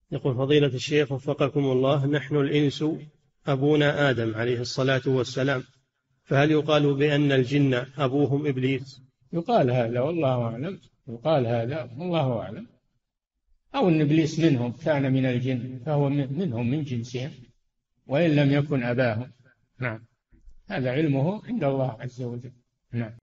يقول فضيلة الشيخ وفقكم الله، نحن الإنس أبونا آدم عليه الصلاة والسلام، فهل يقال بأن الجن أبوهم إبليس؟ يقال هذا والله أعلم، يقال هذا والله أعلم، أو أن إبليس منهم، كان من الجن فهو منهم من جنسهم وإن لم يكن أباهم. نعم، هذا علمه عند الله عز وجل. نعم.